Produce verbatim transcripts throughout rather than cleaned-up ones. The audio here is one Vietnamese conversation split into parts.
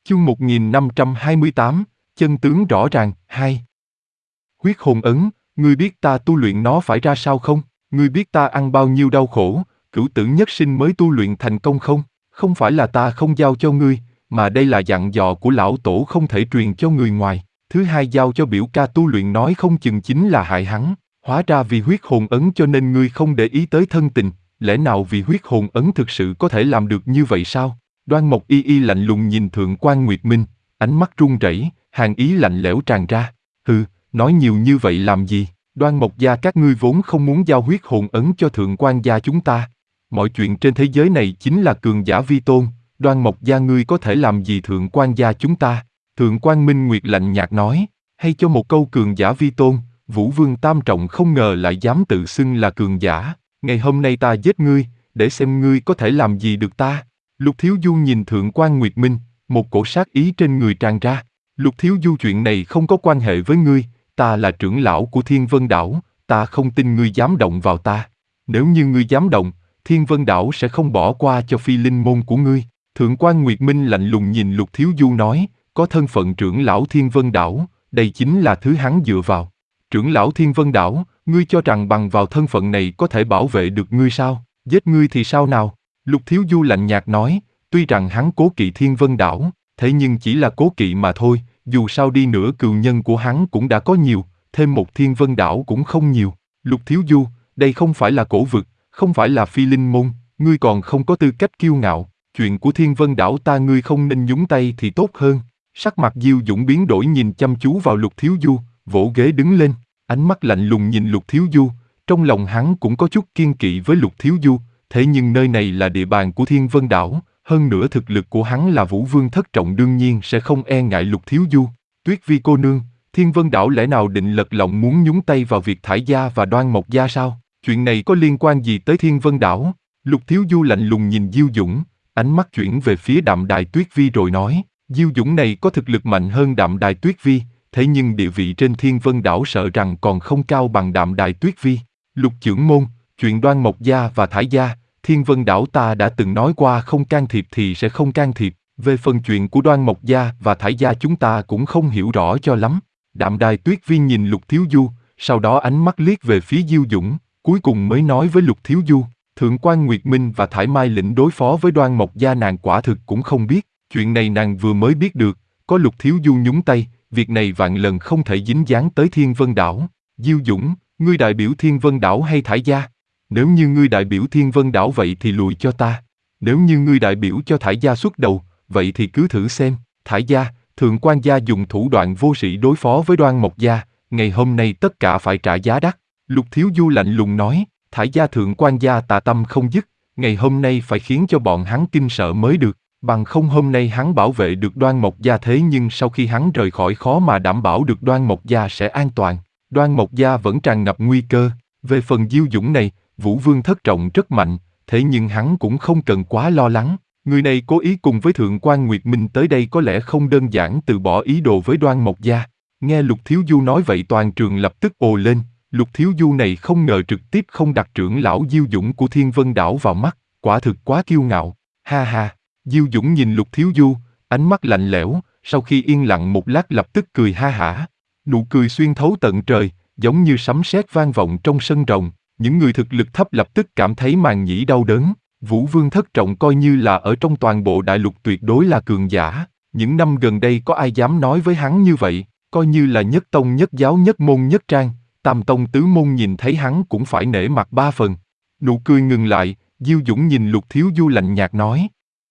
Chương một nghìn năm trăm hai mươi tám, chân tướng rõ ràng, hai. Huyết hồn ấn, ngươi biết ta tu luyện nó phải ra sao không? Ngươi biết ta ăn bao nhiêu đau khổ, cửu tử nhất sinh mới tu luyện thành công không? Không phải là ta không giao cho ngươi, mà đây là dặn dò của lão tổ không thể truyền cho người ngoài. Thứ hai, giao cho biểu ca tu luyện nói không chừng chính là hại hắn. Hóa ra vì huyết hồn ấn cho nên ngươi không để ý tới thân tình, lẽ nào vì huyết hồn ấn thực sự có thể làm được như vậy sao? Đoan Mộc Y Y lạnh lùng nhìn Thượng quan Nguyệt Minh, ánh mắt run rẩy, hàn ý lạnh lẽo tràn ra. Hừ, nói nhiều như vậy làm gì? Đoan Mộc gia các ngươi vốn không muốn giao huyết hồn ấn cho Thượng quan gia chúng ta. Mọi chuyện trên thế giới này chính là cường giả vi tôn, Đoan Mộc gia ngươi có thể làm gì Thượng quan gia chúng ta? Thượng quan Minh Nguyệt lạnh nhạt nói, hay cho một câu cường giả vi tôn, Vũ Vương Tam Trọng không ngờ lại dám tự xưng là cường giả. Ngày hôm nay ta giết ngươi, để xem ngươi có thể làm gì được ta. Lục Thiếu Du nhìn Thượng quan Nguyệt Minh, một cổ sát ý trên người tràn ra. Lục Thiếu Du, chuyện này không có quan hệ với ngươi, ta là trưởng lão của Thiên Vân Đảo, ta không tin ngươi dám động vào ta. Nếu như ngươi dám động, Thiên Vân Đảo sẽ không bỏ qua cho phi linh môn của ngươi. Thượng quan Nguyệt Minh lạnh lùng nhìn Lục Thiếu Du nói, có thân phận trưởng lão Thiên Vân Đảo, đây chính là thứ hắn dựa vào. Trưởng lão Thiên Vân Đảo, ngươi cho rằng bằng vào thân phận này có thể bảo vệ được ngươi sao? Giết ngươi thì sao nào? Lục Thiếu Du lạnh nhạt nói, tuy rằng hắn cố kỵ Thiên Vân Đảo, thế nhưng chỉ là cố kỵ mà thôi, dù sao đi nữa cừu nhân của hắn cũng đã có nhiều, thêm một Thiên Vân Đảo cũng không nhiều. Lục Thiếu Du, đây không phải là cổ vực, không phải là phi linh môn, ngươi còn không có tư cách kiêu ngạo, chuyện của Thiên Vân Đảo ta ngươi không nên nhúng tay thì tốt hơn. Sắc mặt Diêu Dũng biến đổi nhìn chăm chú vào Lục Thiếu Du, vỗ ghế đứng lên, ánh mắt lạnh lùng nhìn Lục Thiếu Du, trong lòng hắn cũng có chút kiêng kỵ với Lục Thiếu Du. Thế nhưng nơi này là địa bàn của Thiên Vân Đảo, hơn nữa thực lực của hắn là Vũ Vương thất trọng đương nhiên sẽ không e ngại Lục Thiếu Du. Tuyết Vi cô nương, Thiên Vân Đảo lẽ nào định lật lọng muốn nhúng tay vào việc Thải gia và Đoan Mộc gia sao? Chuyện này có liên quan gì tới Thiên Vân Đảo? Lục Thiếu Du lạnh lùng nhìn Diêu Dũng, ánh mắt chuyển về phía Đạm Đài Tuyết Vi rồi nói, Diêu Dũng này có thực lực mạnh hơn Đạm Đài Tuyết Vi, thế nhưng địa vị trên Thiên Vân Đảo sợ rằng còn không cao bằng Đạm Đài Tuyết Vi. Lục trưởng môn, chuyện Đoan Mộc gia và Thải gia, Thiên Vân Đảo ta đã từng nói qua không can thiệp thì sẽ không can thiệp, về phần chuyện của Đoan Mộc gia và Thải gia chúng ta cũng không hiểu rõ cho lắm. Đạm Đài Tuyết Vi nhìn Lục Thiếu Du, sau đó ánh mắt liếc về phía Diêu Dũng, cuối cùng mới nói với Lục Thiếu Du, Thượng quan Nguyệt Minh và Thải Mai Lĩnh đối phó với Đoan Mộc gia nàng quả thực cũng không biết, chuyện này nàng vừa mới biết được, có Lục Thiếu Du nhúng tay, việc này vạn lần không thể dính dáng tới Thiên Vân Đảo. Diêu Dũng, ngươi đại biểu Thiên Vân Đảo hay Thải gia? Nếu như ngươi đại biểu Thiên Vân Đảo vậy thì lùi cho ta. Nếu như ngươi đại biểu cho Thải gia xuất đầu, vậy thì cứ thử xem. Thải gia, Thượng quan gia dùng thủ đoạn vô sĩ đối phó với Đoan Mộc gia, ngày hôm nay tất cả phải trả giá đắt. Lục Thiếu Du lạnh lùng nói, Thải gia Thượng quan gia tà tâm không dứt, ngày hôm nay phải khiến cho bọn hắn kinh sợ mới được. Bằng không hôm nay hắn bảo vệ được Đoan Mộc gia, thế nhưng sau khi hắn rời khỏi khó mà đảm bảo được Đoan Mộc gia sẽ an toàn. Đoan Mộc gia vẫn tràn ngập nguy cơ. Về phần Diêu Dũng này, Vũ Vương thất trọng rất mạnh, thế nhưng hắn cũng không cần quá lo lắng. Người này cố ý cùng với Thượng quan Nguyệt Minh tới đây có lẽ không đơn giản từ bỏ ý đồ với Đoan Mộc gia. Nghe Lục Thiếu Du nói vậy toàn trường lập tức ồ lên, Lục Thiếu Du này không ngờ trực tiếp không đặt trưởng lão Diêu Dũng của Thiên Vân Đảo vào mắt, quả thực quá kiêu ngạo. Ha ha, Diêu Dũng nhìn Lục Thiếu Du, ánh mắt lạnh lẽo, sau khi yên lặng một lát lập tức cười ha hả. Nụ cười xuyên thấu tận trời, giống như sấm sét vang vọng trong sân rồng. Những người thực lực thấp lập tức cảm thấy màng nhĩ đau đớn. Vũ Vương thất trọng coi như là ở trong toàn bộ đại lục tuyệt đối là cường giả. Những năm gần đây có ai dám nói với hắn như vậy, coi như là nhất tông nhất giáo nhất môn nhất trang, tam tông tứ môn nhìn thấy hắn cũng phải nể mặt ba phần. Nụ cười ngừng lại, Diêu Dũng nhìn Lục Thiếu Du lạnh nhạt nói.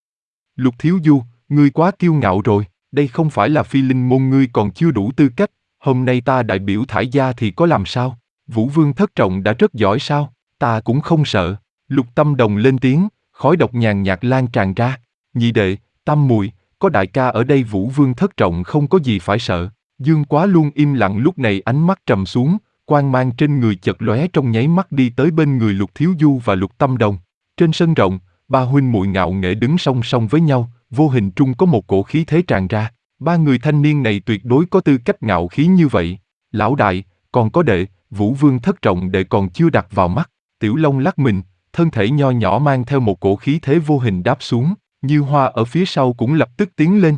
Lục Thiếu Du, ngươi quá kiêu ngạo rồi, đây không phải là phi linh môn, ngươi còn chưa đủ tư cách, hôm nay ta đại biểu Thải gia thì có làm sao? Vũ Vương thất trọng đã rất giỏi sao? Ta cũng không sợ. Lục Tâm Đồng lên tiếng, khói độc nhàn nhạt lan tràn ra. Nhị đệ, Tam Mùi, có đại ca ở đây Vũ Vương thất trọng không có gì phải sợ. Dương Quá luôn im lặng lúc này ánh mắt trầm xuống, quang mang trên người chợt lóe trong nháy mắt đi tới bên người Lục Thiếu Du và Lục Tâm Đồng. Trên sân rộng, ba huynh muội ngạo nghễ đứng song song với nhau, vô hình trung có một cổ khí thế tràn ra. Ba người thanh niên này tuyệt đối có tư cách ngạo khí như vậy. Lão đại, còn có đệ, Vũ Vương thất trọng đệ còn chưa đặt vào mắt. Tiểu Long lắc mình, thân thể nho nhỏ mang theo một cổ khí thế vô hình đáp xuống, Như Hoa ở phía sau cũng lập tức tiến lên.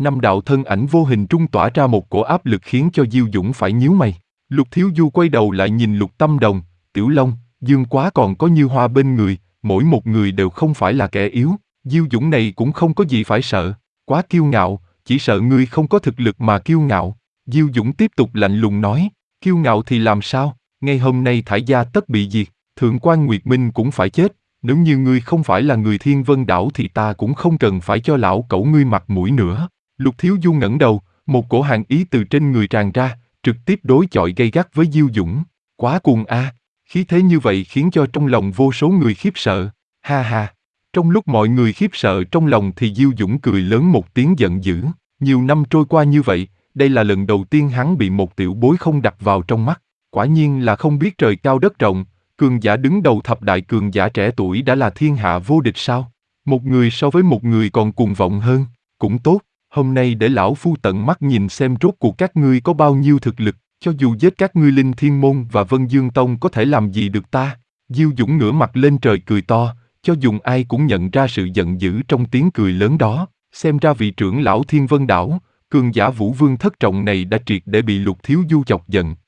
Năm đạo thân ảnh vô hình trung tỏa ra một cổ áp lực khiến cho Diêu Dũng phải nhíu mày. Lục Thiếu Du quay đầu lại nhìn Lục Tâm Đồng, Tiểu Long, Dương Quá còn có Như Hoa bên người, mỗi một người đều không phải là kẻ yếu, Diêu Dũng này cũng không có gì phải sợ, quá kiêu ngạo, chỉ sợ ngươi không có thực lực mà kiêu ngạo. Diêu Dũng tiếp tục lạnh lùng nói, kiêu ngạo thì làm sao, ngay hôm nay Thải gia tất bị diệt, Thượng quan Nguyệt Minh cũng phải chết, nếu như ngươi không phải là người Thiên Vân Đảo thì ta cũng không cần phải cho lão cẩu ngươi mặt mũi nữa. Lục Thiếu Du ngẩng đầu, một cổ hàn ý từ trên người tràn ra, trực tiếp đối chọi gay gắt với Diêu Dũng. Quá cuồng a, khí thế như vậy khiến cho trong lòng vô số người khiếp sợ. Ha ha. Trong lúc mọi người khiếp sợ trong lòng thì Diêu Dũng cười lớn một tiếng giận dữ. Nhiều năm trôi qua như vậy, đây là lần đầu tiên hắn bị một tiểu bối không đặt vào trong mắt. Quả nhiên là không biết trời cao đất rộng, cường giả đứng đầu thập đại cường giả trẻ tuổi đã là thiên hạ vô địch sao? Một người so với một người còn cuồng vọng hơn, cũng tốt. Hôm nay để lão phu tận mắt nhìn xem rốt cuộc các ngươi có bao nhiêu thực lực, cho dù giết các ngươi Linh Thiên Môn và Vân Dương Tông có thể làm gì được ta. Diêu Dũng ngửa mặt lên trời cười to, cho dùng ai cũng nhận ra sự giận dữ trong tiếng cười lớn đó. Xem ra vị trưởng lão Thiên Vân Đảo, cường giả Vũ Vương thất trọng này đã triệt để bị Lục Thiếu Du chọc giận.